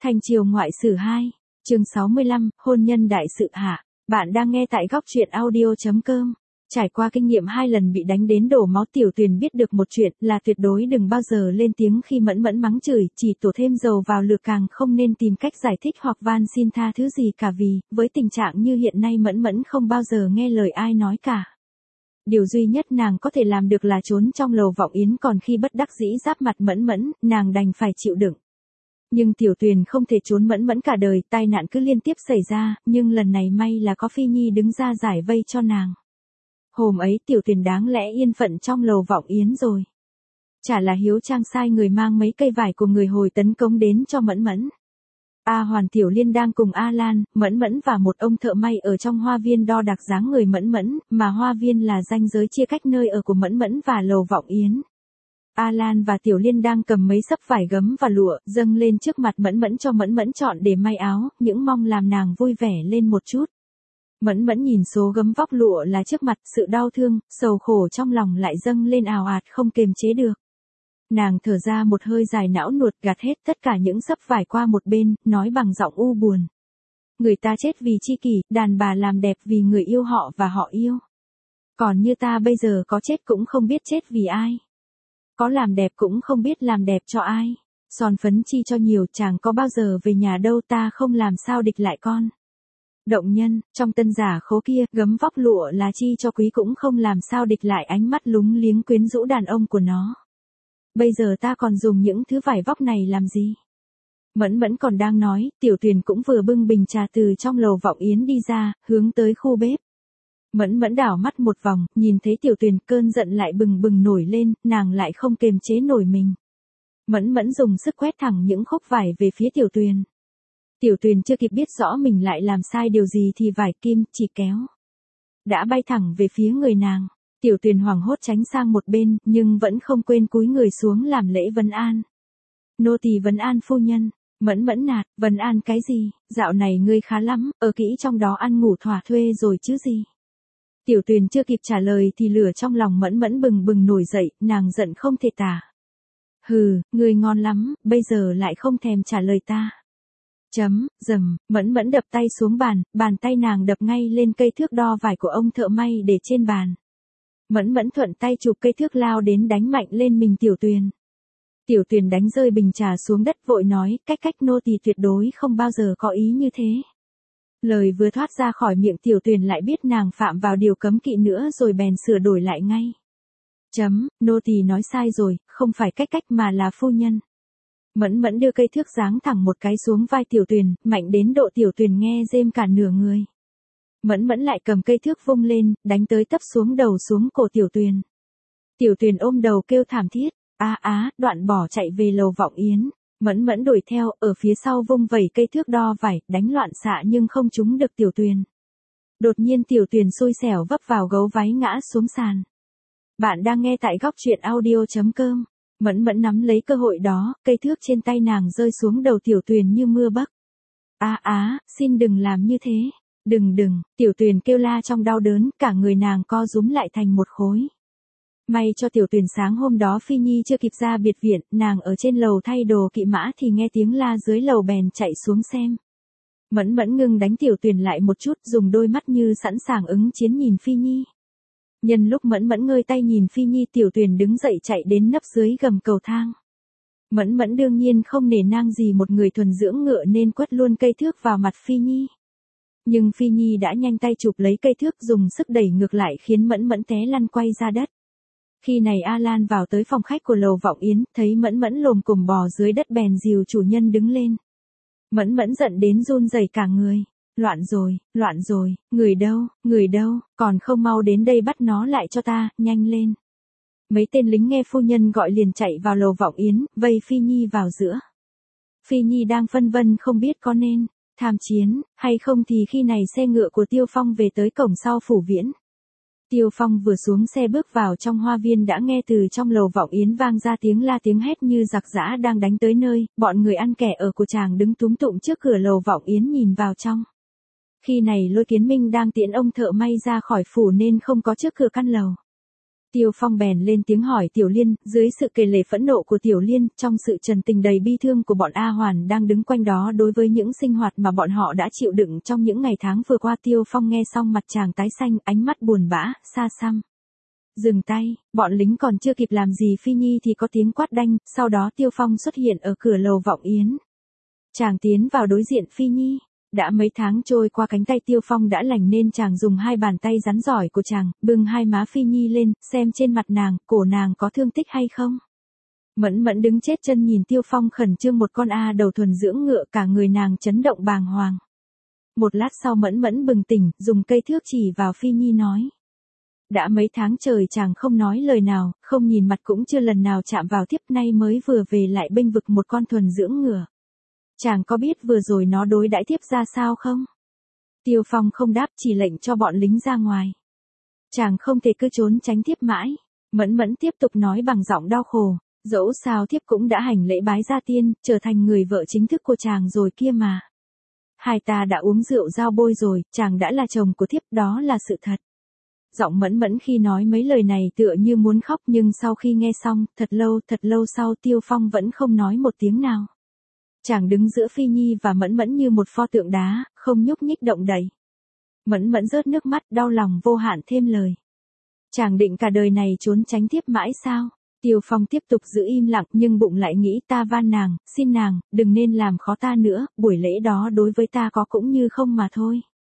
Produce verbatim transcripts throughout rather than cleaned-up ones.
Thanh Triều ngoại sử hai, chương sáu mươi lăm, hôn nhân đại sự hạ. Bạn đang nghe tại góc truyện audio chấm com. Trải qua kinh nghiệm hai lần bị đánh đến đổ máu, Tiểu Tuyền biết được một chuyện là tuyệt đối đừng bao giờ lên tiếng khi Mẫn Mẫn mắng chửi, chỉ đổ thêm dầu vào lửa, càng không nên tìm cách giải thích hoặc van xin tha thứ gì cả, vì với tình trạng như hiện nay Mẫn Mẫn không bao giờ nghe lời ai nói cả. Điều duy nhất nàng có thể làm được là trốn trong lầu vọng yến, còn khi bất đắc dĩ giáp mặt Mẫn Mẫn, nàng đành phải chịu đựng. Nhưng Tiểu Tuyền không thể trốn Mẫn Mẫn cả đời, tai nạn cứ liên tiếp xảy ra, nhưng lần này may là có Phi Nhi đứng ra giải vây cho nàng. Hôm ấy Tiểu Tuyền đáng lẽ yên phận trong lầu vọng yến rồi. Chả là Hiếu Trang sai người mang mấy cây vải của người Hồi tấn cống đến cho Mẫn Mẫn. A Hoàn, Tiểu Liên đang cùng A Lan, Mẫn Mẫn và một ông thợ may ở trong hoa viên đo đạc dáng người Mẫn Mẫn, mà hoa viên là ranh giới chia cách nơi ở của Mẫn Mẫn và lầu vọng yến. A Lan và Tiểu Liên đang cầm mấy xấp vải gấm và lụa, dâng lên trước mặt Mẫn Mẫn cho Mẫn Mẫn chọn để may áo, những mong làm nàng vui vẻ lên một chút. Mẫn Mẫn nhìn số gấm vóc lụa là trước mặt, sự đau thương, sầu khổ trong lòng lại dâng lên ào ạt không kềm chế được. Nàng thở ra một hơi dài não nuột, gạt hết tất cả những xấp vải qua một bên, nói bằng giọng u buồn. Người ta chết vì tri kỷ, đàn bà làm đẹp vì người yêu họ và họ yêu. Còn như ta bây giờ có chết cũng không biết chết vì ai. Có làm đẹp cũng không biết làm đẹp cho ai. Son phấn chi cho nhiều, chàng có bao giờ về nhà đâu, ta không làm sao địch lại con. Động nhân, trong tân giả khố kia, gấm vóc lụa là chi cho quý cũng không làm sao địch lại ánh mắt lúng liếng quyến rũ đàn ông của nó. Bây giờ ta còn dùng những thứ vải vóc này làm gì? Mẫn Mẫn còn đang nói, Tiểu Tuyền cũng vừa bưng bình trà từ trong lầu vọng yến đi ra, hướng tới khu bếp. Mẫn Mẫn đảo mắt một vòng, nhìn thấy Tiểu Tuyền, cơn giận lại bừng bừng nổi lên, nàng lại không kềm chế nổi mình. Mẫn Mẫn dùng sức quét thẳng những khúc vải về phía Tiểu Tuyền. Tiểu Tuyền chưa kịp biết rõ mình lại làm sai điều gì thì vải kim chỉ kéo đã bay thẳng về phía người nàng. Tiểu Tuyền hoảng hốt tránh sang một bên, nhưng vẫn không quên cúi người xuống làm lễ vấn an. Nô tỳ vấn an phu nhân. Mẫn Mẫn nạt, vấn an cái gì, dạo này ngươi khá lắm, ở kỹ trong đó ăn ngủ thỏa thuê rồi chứ gì. Tiểu Tuyền chưa kịp trả lời thì lửa trong lòng Mẫn Mẫn bừng bừng nổi dậy, nàng giận không thể tả. Hừ, ngươi ngon lắm, bây giờ lại không thèm trả lời ta. Chấm, dầm, Mẫn Mẫn đập tay xuống bàn, bàn tay nàng đập ngay lên cây thước đo vải của ông thợ may để trên bàn. Mẫn Mẫn thuận tay chụp cây thước lao đến đánh mạnh lên mình Tiểu Tuyền. Tiểu Tuyền đánh rơi bình trà xuống đất, vội nói, cách cách nô tỳ tuyệt đối không bao giờ có ý như thế. Lời vừa thoát ra khỏi miệng Tiểu Tuyền lại biết nàng phạm vào điều cấm kỵ nữa rồi bèn sửa đổi lại ngay. Chấm, nô tỳ nói sai rồi, không phải cách cách mà là phu nhân. Mẫn Mẫn đưa cây thước giáng thẳng một cái xuống vai Tiểu Tuyền, mạnh đến độ Tiểu Tuyền nghe rêm cả nửa người. Mẫn Mẫn lại cầm cây thước vung lên, đánh tới tấp xuống đầu xuống cổ Tiểu Tuyền. Tiểu Tuyền ôm đầu kêu thảm thiết, á á, đoạn bỏ chạy về lầu vọng yến. Mẫn Mẫn đuổi theo, ở phía sau vung vẩy cây thước đo vải, đánh loạn xạ nhưng không trúng được Tiểu Tuyền. Đột nhiên Tiểu Tuyền xui xẻo vấp vào gấu váy ngã xuống sàn. Bạn đang nghe tại góc truyện audio chấm com. Mẫn Mẫn nắm lấy cơ hội đó, cây thước trên tay nàng rơi xuống đầu Tiểu Tuyền như mưa bấc. Á á, xin đừng làm như thế. Đừng đừng, Tiểu Tuyền kêu la trong đau đớn, cả người nàng co rúm lại thành một khối. May cho Tiểu Tuyền sáng hôm đó Phi Nhi chưa kịp ra biệt viện, nàng ở trên lầu thay đồ kỵ mã thì nghe tiếng la dưới lầu bèn chạy xuống xem. Mẫn Mẫn ngưng đánh Tiểu Tuyền lại một chút, dùng đôi mắt như sẵn sàng ứng chiến nhìn Phi Nhi. Nhân lúc Mẫn Mẫn ngơi tay nhìn Phi Nhi, Tiểu Tuyền đứng dậy chạy đến nấp dưới gầm cầu thang. Mẫn Mẫn đương nhiên không nể nang gì một người thuần dưỡng ngựa nên quất luôn cây thước vào mặt Phi Nhi. Nhưng Phi Nhi đã nhanh tay chụp lấy cây thước dùng sức đẩy ngược lại khiến Mẫn Mẫn té lăn quay ra đất. Khi này A Lan vào tới phòng khách của lầu vọng yến, thấy Mẫn Mẫn lồm cồm bò dưới đất bèn dìu chủ nhân đứng lên. Mẫn Mẫn giận đến run rẩy cả người. Loạn rồi, loạn rồi, người đâu, người đâu, còn không mau đến đây bắt nó lại cho ta, nhanh lên. Mấy tên lính nghe phu nhân gọi liền chạy vào lầu vọng yến, vây Phi Nhi vào giữa. Phi Nhi đang phân vân không biết có nên tham chiến hay không thì khi này xe ngựa của Tiêu Phong về tới cổng sau phủ viễn. Tiêu Phong vừa xuống xe bước vào trong hoa viên đã nghe từ trong lầu vọng yến vang ra tiếng la tiếng hét như giặc giã đang đánh tới nơi, bọn người ăn kẻ ở của chàng đứng túm tụm trước cửa lầu vọng yến nhìn vào trong. Khi này Lôi Kiến Minh đang tiễn ông thợ may ra khỏi phủ nên không có trước cửa căn lầu. Tiêu Phong bèn lên tiếng hỏi Tiểu Liên, dưới sự kể lể phẫn nộ của Tiểu Liên, trong sự trần tình đầy bi thương của bọn A Hoàn đang đứng quanh đó đối với những sinh hoạt mà bọn họ đã chịu đựng trong những ngày tháng vừa qua. Tiêu Phong nghe xong mặt chàng tái xanh, ánh mắt buồn bã, xa xăm. Dừng tay, bọn lính còn chưa kịp làm gì Phi Nhi thì có tiếng quát đanh, sau đó Tiêu Phong xuất hiện ở cửa lầu Vọng Yến. Chàng tiến vào đối diện Phi Nhi. Đã mấy tháng trôi qua, cánh tay Tiêu Phong đã lành nên chàng dùng hai bàn tay rắn giỏi của chàng, bưng hai má Phi Nhi lên, xem trên mặt nàng, cổ nàng có thương tích hay không. Mẫn Mẫn đứng chết chân nhìn Tiêu Phong khẩn trương, một con A đầu thuần dưỡng ngựa, cả người nàng chấn động bàng hoàng. Một lát sau Mẫn Mẫn bừng tỉnh, dùng cây thước chỉ vào Phi Nhi nói. Đã mấy tháng trời chàng không nói lời nào, không nhìn mặt cũng chưa lần nào chạm vào thiếp, nay mới vừa về lại bênh vực một con thuần dưỡng ngựa. Chàng có biết vừa rồi nó đối đãi thiếp ra sao không? Tiêu Phong không đáp, chỉ lệnh cho bọn lính ra ngoài. Chàng không thể cứ trốn tránh thiếp mãi. Mẫn Mẫn tiếp tục nói bằng giọng đau khổ, dẫu sao thiếp cũng đã hành lễ bái gia tiên, trở thành người vợ chính thức của chàng rồi kia mà. Hai ta đã uống rượu giao bôi rồi, chàng đã là chồng của thiếp, đó là sự thật. Giọng Mẫn Mẫn khi nói mấy lời này tựa như muốn khóc, nhưng sau khi nghe xong, thật lâu thật lâu sau Tiêu Phong vẫn không nói một tiếng nào. Chàng đứng giữa Phi Nhi và Mẫn Mẫn như một pho tượng đá, không nhúc nhích động đậy. Mẫn Mẫn rớt nước mắt, đau lòng vô hạn thêm lời. Chàng định cả đời này trốn tránh thiếp mãi sao? Tiêu Phong tiếp tục giữ im lặng, nhưng bụng lại nghĩ, ta van nàng, xin nàng, đừng nên làm khó ta nữa, buổi lễ đó đối với ta có cũng như không mà thôi.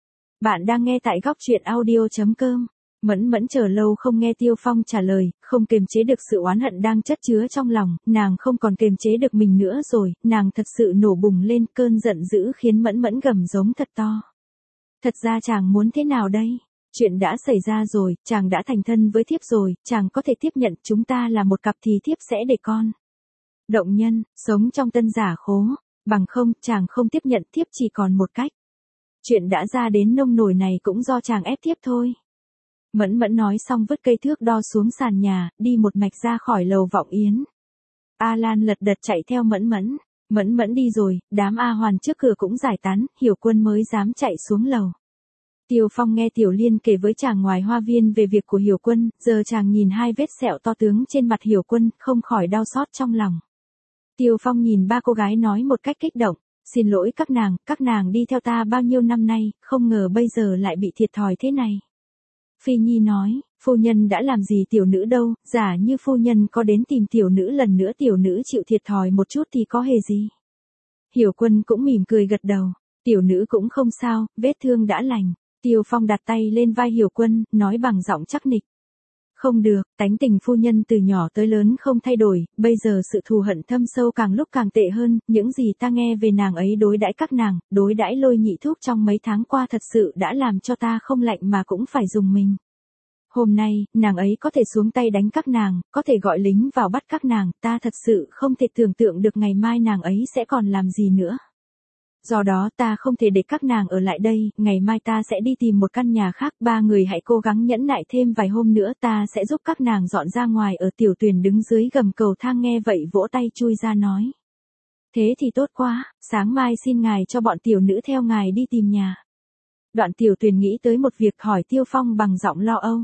Bạn đang nghe tại góc truyện audio chấm com. Mẫn Mẫn chờ lâu không nghe Tiêu Phong trả lời, không kiềm chế được sự oán hận đang chất chứa trong lòng, nàng không còn kiềm chế được mình nữa rồi, nàng thật sự nổ bùng lên, cơn giận dữ khiến Mẫn Mẫn gầm giống thật to. Thật ra chàng muốn thế nào đây? Chuyện đã xảy ra rồi, chàng đã thành thân với thiếp rồi, chàng có thể tiếp nhận chúng ta là một cặp thì thiếp sẽ để con. Động nhân, sống trong tân giả khố, bằng không, chàng không tiếp nhận thiếp chỉ còn một cách. Chuyện đã ra đến nông nổi này cũng do chàng ép thiếp thôi. Mẫn Mẫn nói xong vứt cây thước đo xuống sàn nhà, đi một mạch ra khỏi lầu Vọng Yến. A Lan lật đật chạy theo Mẫn Mẫn. Mẫn Mẫn đi rồi, đám A Hoàn trước cửa cũng giải tán, Hiểu Quân mới dám chạy xuống lầu. Tiêu Phong nghe Tiểu Liên kể với chàng ngoài hoa viên về việc của Hiểu Quân, giờ chàng nhìn hai vết sẹo to tướng trên mặt Hiểu Quân, không khỏi đau xót trong lòng. Tiêu Phong nhìn ba cô gái nói một cách kích động, xin lỗi các nàng, các nàng đi theo ta bao nhiêu năm nay, không ngờ bây giờ lại bị thiệt thòi thế này. Phi Nhi nói, phu nhân đã làm gì tiểu nữ đâu, giả như phu nhân có đến tìm tiểu nữ lần nữa tiểu nữ chịu thiệt thòi một chút thì có hề gì. Hiểu Quân cũng mỉm cười gật đầu, tiểu nữ cũng không sao, vết thương đã lành. Tiêu Phong đặt tay lên vai Hiểu Quân, nói bằng giọng chắc nịch. Không được, tánh tình phu nhân từ nhỏ tới lớn không thay đổi, bây giờ sự thù hận thâm sâu càng lúc càng tệ hơn, những gì ta nghe về nàng ấy đối đãi các nàng, đối đãi Lôi Nhị Thúc trong mấy tháng qua thật sự đã làm cho ta không lạnh mà cũng phải dùng mình. Hôm nay, nàng ấy có thể xuống tay đánh các nàng, có thể gọi lính vào bắt các nàng, ta thật sự không thể tưởng tượng được ngày mai nàng ấy sẽ còn làm gì nữa. Do đó ta không thể để các nàng ở lại đây, ngày mai ta sẽ đi tìm một căn nhà khác, ba người hãy cố gắng nhẫn nại thêm vài hôm nữa, ta sẽ giúp các nàng dọn ra ngoài ở. Tiểu Tuyền đứng dưới gầm cầu thang nghe vậy vỗ tay chui ra nói. Thế thì tốt quá, sáng mai xin ngài cho bọn tiểu nữ theo ngài đi tìm nhà. Đoạn Tiểu Tuyền nghĩ tới một việc hỏi Tiêu Phong bằng giọng lo âu.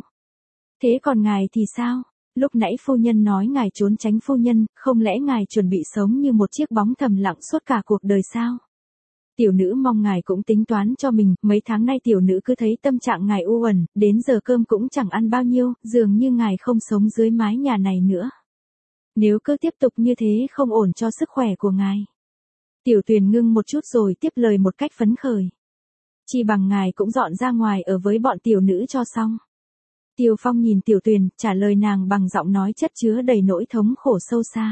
Thế còn ngài thì sao? Lúc nãy phu nhân nói ngài trốn tránh phu nhân, không lẽ ngài chuẩn bị sống như một chiếc bóng thầm lặng suốt cả cuộc đời sao? Tiểu nữ mong ngài cũng tính toán cho mình, mấy tháng nay tiểu nữ cứ thấy tâm trạng ngài u uẩn, đến giờ cơm cũng chẳng ăn bao nhiêu, dường như ngài không sống dưới mái nhà này nữa. Nếu cứ tiếp tục như thế không ổn cho sức khỏe của ngài. Tiểu Tuyền ngưng một chút rồi tiếp lời một cách phấn khởi. Chỉ bằng ngài cũng dọn ra ngoài ở với bọn tiểu nữ cho xong. Tiêu Phong nhìn Tiểu Tuyền, trả lời nàng bằng giọng nói chất chứa đầy nỗi thống khổ sâu xa.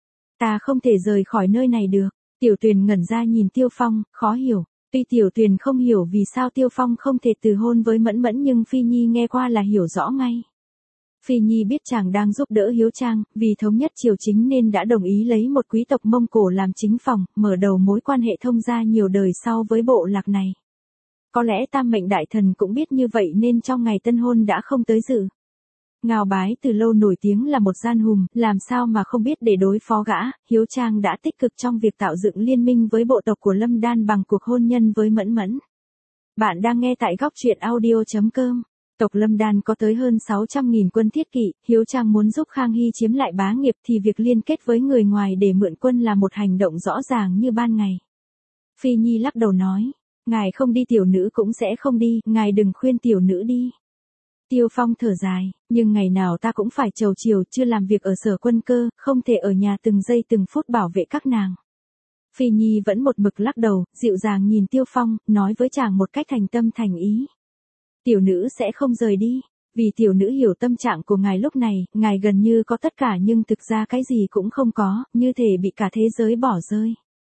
Ta không thể rời khỏi nơi này được. Tiểu Tuyền ngẩn ra nhìn Tiêu Phong, khó hiểu. Tuy Tiểu Tuyền không hiểu vì sao Tiêu Phong không thể từ hôn với Mẫn Mẫn nhưng Phi Nhi nghe qua là hiểu rõ ngay. Phi Nhi biết chàng đang giúp đỡ Hiếu Trang, vì thống nhất triều chính nên đã đồng ý lấy một quý tộc Mông Cổ làm chính phòng, mở đầu mối quan hệ thông gia nhiều đời sau với bộ lạc này. Có lẽ Tam Mệnh Đại Thần cũng biết như vậy nên trong ngày tân hôn đã không tới dự. Ngao Bái từ lâu nổi tiếng là một gian hùm, làm sao mà không biết để đối phó gã, Hiếu Trang đã tích cực trong việc tạo dựng liên minh với bộ tộc của Lâm Đan bằng cuộc hôn nhân với Mẫn Mẫn. Bạn đang nghe tại góc truyện audio chấm com. Tộc Lâm Đan có tới hơn sáu trăm nghìn quân thiết kỵ, Hiếu Trang muốn giúp Khang Hy chiếm lại bá nghiệp thì việc liên kết với người ngoài để mượn quân là một hành động rõ ràng như ban ngày. Phi Nhi lắc đầu nói, ngài không đi tiểu nữ cũng sẽ không đi, ngài đừng khuyên tiểu nữ đi. Tiêu Phong thở dài, nhưng ngày nào ta cũng phải trầu chiều, chưa làm việc ở Sở Quân Cơ, không thể ở nhà từng giây từng phút bảo vệ các nàng. Phi Nhi vẫn một mực lắc đầu, dịu dàng nhìn Tiêu Phong, nói với chàng một cách thành tâm thành ý. Tiểu nữ sẽ không rời đi, vì tiểu nữ hiểu tâm trạng của ngài lúc này, ngài gần như có tất cả nhưng thực ra cái gì cũng không có, như thể bị cả thế giới bỏ rơi.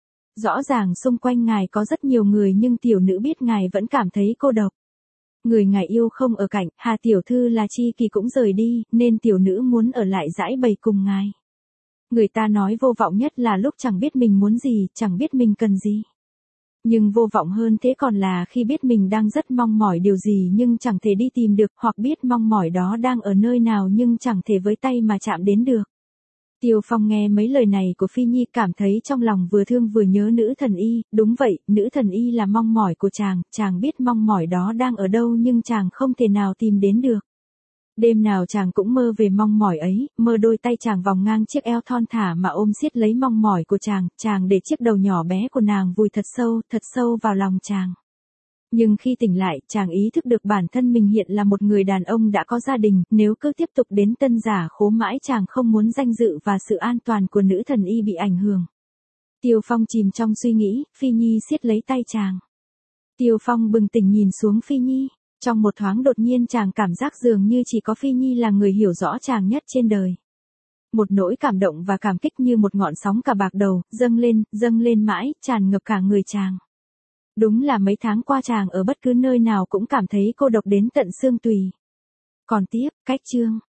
Rõ ràng xung quanh ngài có rất nhiều người nhưng tiểu nữ biết ngài vẫn cảm thấy cô độc. Người ngài yêu không ở cạnh, Hà tiểu thư là Chi Kỳ cũng rời đi, nên tiểu nữ muốn ở lại dãi bầy cùng ngài. Người ta nói vô vọng nhất là lúc chẳng biết mình muốn gì, chẳng biết mình cần gì. Nhưng vô vọng hơn thế còn là khi biết mình đang rất mong mỏi điều gì nhưng chẳng thể đi tìm được, hoặc biết mong mỏi đó đang ở nơi nào nhưng chẳng thể với tay mà chạm đến được. Tiêu Phong nghe mấy lời này của Phi Nhi cảm thấy trong lòng vừa thương vừa nhớ nữ thần y, đúng vậy, nữ thần y là mong mỏi của chàng, chàng biết mong mỏi đó đang ở đâu nhưng chàng không thể nào tìm đến được. Đêm nào chàng cũng mơ về mong mỏi ấy, mơ đôi tay chàng vòng ngang chiếc eo thon thả mà ôm siết lấy mong mỏi của chàng, chàng để chiếc đầu nhỏ bé của nàng vùi thật sâu, thật sâu vào lòng chàng. Nhưng khi tỉnh lại, chàng ý thức được bản thân mình hiện là một người đàn ông đã có gia đình, nếu cứ tiếp tục đến Tân Giả Khố mãi chàng không muốn danh dự và sự an toàn của nữ thần y bị ảnh hưởng. Tiêu Phong chìm trong suy nghĩ, Phi Nhi siết lấy tay chàng. Tiêu Phong bừng tỉnh nhìn xuống Phi Nhi, trong một thoáng đột nhiên chàng cảm giác dường như chỉ có Phi Nhi là người hiểu rõ chàng nhất trên đời. Một nỗi cảm động và cảm kích như một ngọn sóng cả bạc đầu, dâng lên, dâng lên mãi, tràn ngập cả người chàng. Đúng là mấy tháng qua chàng ở bất cứ nơi nào cũng cảm thấy cô độc đến tận xương tùy. Còn tiếp, cách chương.